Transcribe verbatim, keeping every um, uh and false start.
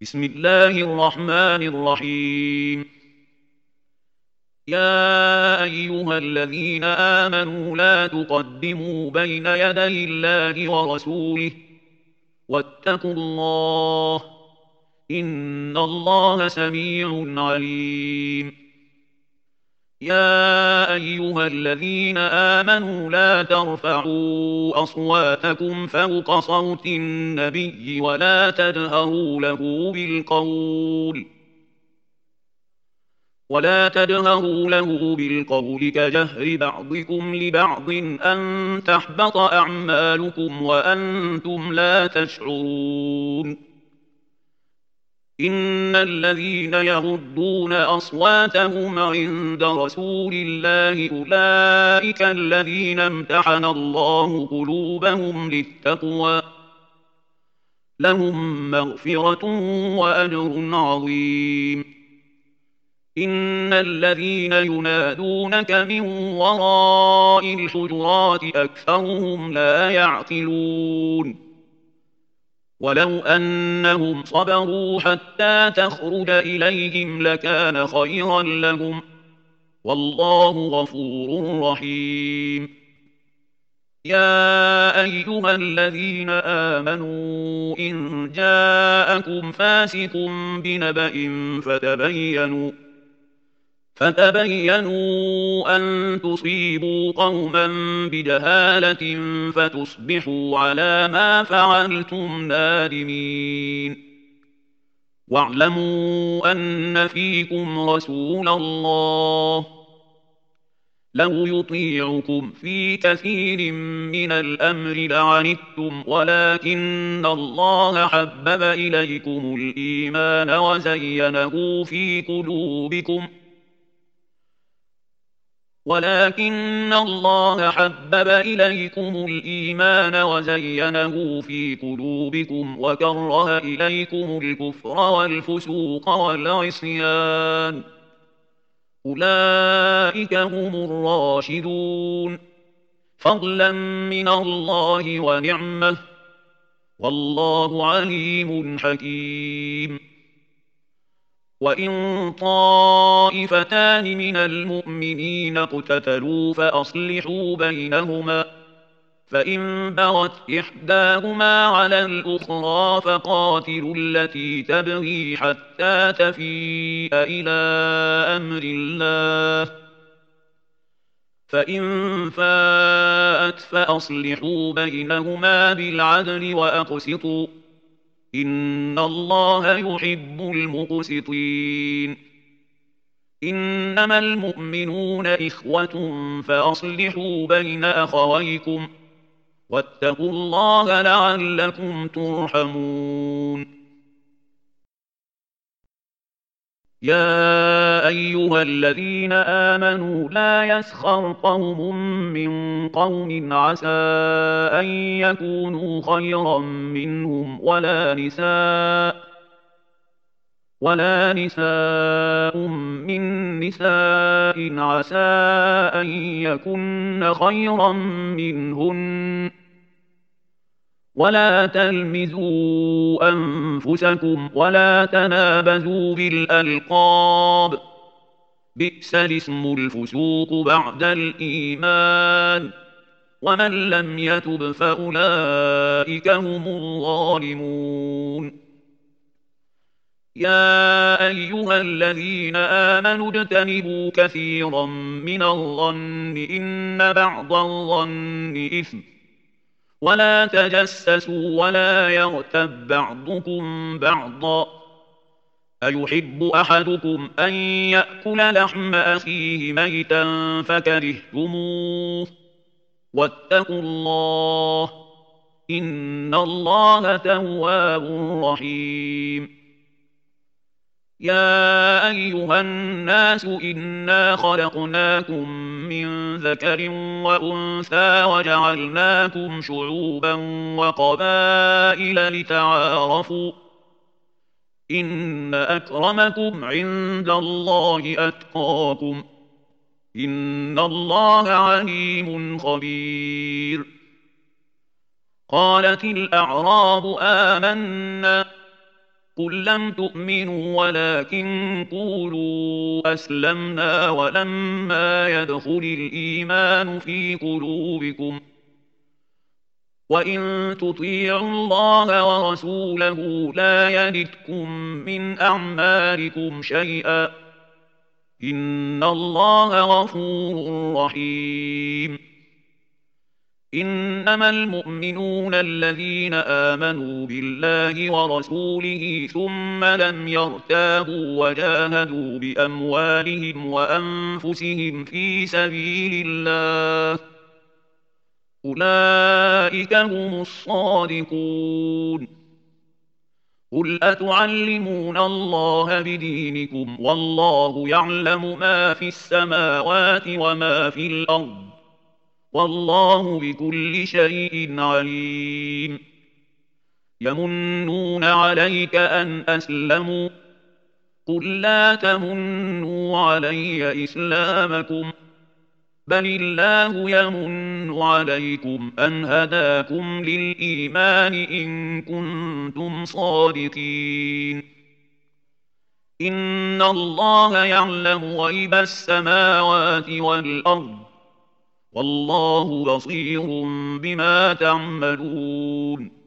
بسم الله الرحمن الرحيم. يا أيها الذين آمنوا لا تقدموا بين يدي الله ورسوله واتقوا الله، إن الله سميع عليم. يا أيها الذين آمنوا لا ترفعوا أصواتكم فوق صوت النبي ولا تجهروا له بالقول ولا تجهروا له بالقول كجهر بعضكم لبعض أن تحبط أعمالكم وأنتم لا تشعرون. إن الذين يغضون أصواتهم عند رسول الله أولئك الذين امتحن الله قلوبهم للتقوى، لهم مغفرة وأجر عظيم. إن الذين ينادونك من وراء الحجرات أكثرهم لا يعقلون. ولو أنهم صبروا حتى تخرج إليهم لكان خيرا لهم، والله غفور رحيم. يا أيها الذين آمنوا إن جاءكم فاسق بنبأ فتبينوا فتبينوا أن تصيبوا قوما بجهالة فتصبحوا على ما فعلتم نادمين. واعلموا أن فيكم رسول الله لو يطيعكم في كثير من الأمر لعنتم، ولكن الله حبب إليكم الإيمان وزينه في قلوبكم ولكن الله حبب إليكم الإيمان وزينه في قلوبكم وكره إليكم الكفر والفسوق والعصيان، أولئك هم الراشدون، فضلا من الله ونعمة، والله عليم حكيم. وإن طائفتان من المؤمنين اقتتلوا فأصلحوا بينهما، فإن بغت إحداهما على الأخرى فقاتلوا التي تبغي حتى تفيء إلى أمر الله، فإن فاءت فأصلحوا بينهما بالعدل وأقسطوا، إن الله يحب المقسطين. إنما المؤمنون إخوة فأصلحوا بين أخويكم واتقوا الله لعلكم ترحمون. يا أيها الذين آمنوا لا يسخر قوم من قوم عسى أن يكونوا خيرا منهم ولا نساء ولا نساء من نساء عسى أن يكن خيرا منهن، ولا تلمزوا أنفسكم ولا تنابزوا بالألقاب، بئس الاسم الفسوق بعد الإيمان، ومن لم يتب فأولئك هم الظالمون. يا أيها الذين آمنوا اجتنبوا كثيرا من الظن إن بعض الظن إثم، ولا تجسسوا ولا يغتب بعضكم بعضا، أيحب أحدكم أن يأكل لحم أخيه ميتا فكرهتموه، واتقوا الله إن الله تواب رحيم. يا أيها الناس إنا خلقناكم من ذكر وأنثى وجعلناكم شعوبا وقبائل لتعارفوا، إن أكرمكم عند الله أتقاكم، إن الله عليم خبير. قالت الأعراب آمنا قل لم تؤمنوا ولكن قولوا أسلمنا ولما يدخل الإيمان في قلوبكم وإن تطيعوا الله ورسوله لا يلتكم من أعمالكم شيئا إن الله غفور رحيم إنما المؤمنون الذين آمنوا بالله ورسوله ثم لم يرتابوا وجاهدوا بأموالهم وأنفسهم في سبيل الله أولئك هم الصادقون قل أتعلمون الله بدينكم والله يعلم ما في السماوات وما في الأرض والله بكل شيء عليم يمنون عليك أن أسلموا قل لا تمنوا علي إسلامكم بل الله يمن عليكم أن هداكم للإيمان إن كنتم صادقين إن الله يعلم غيب السماوات والأرض والله بصير بما تعملون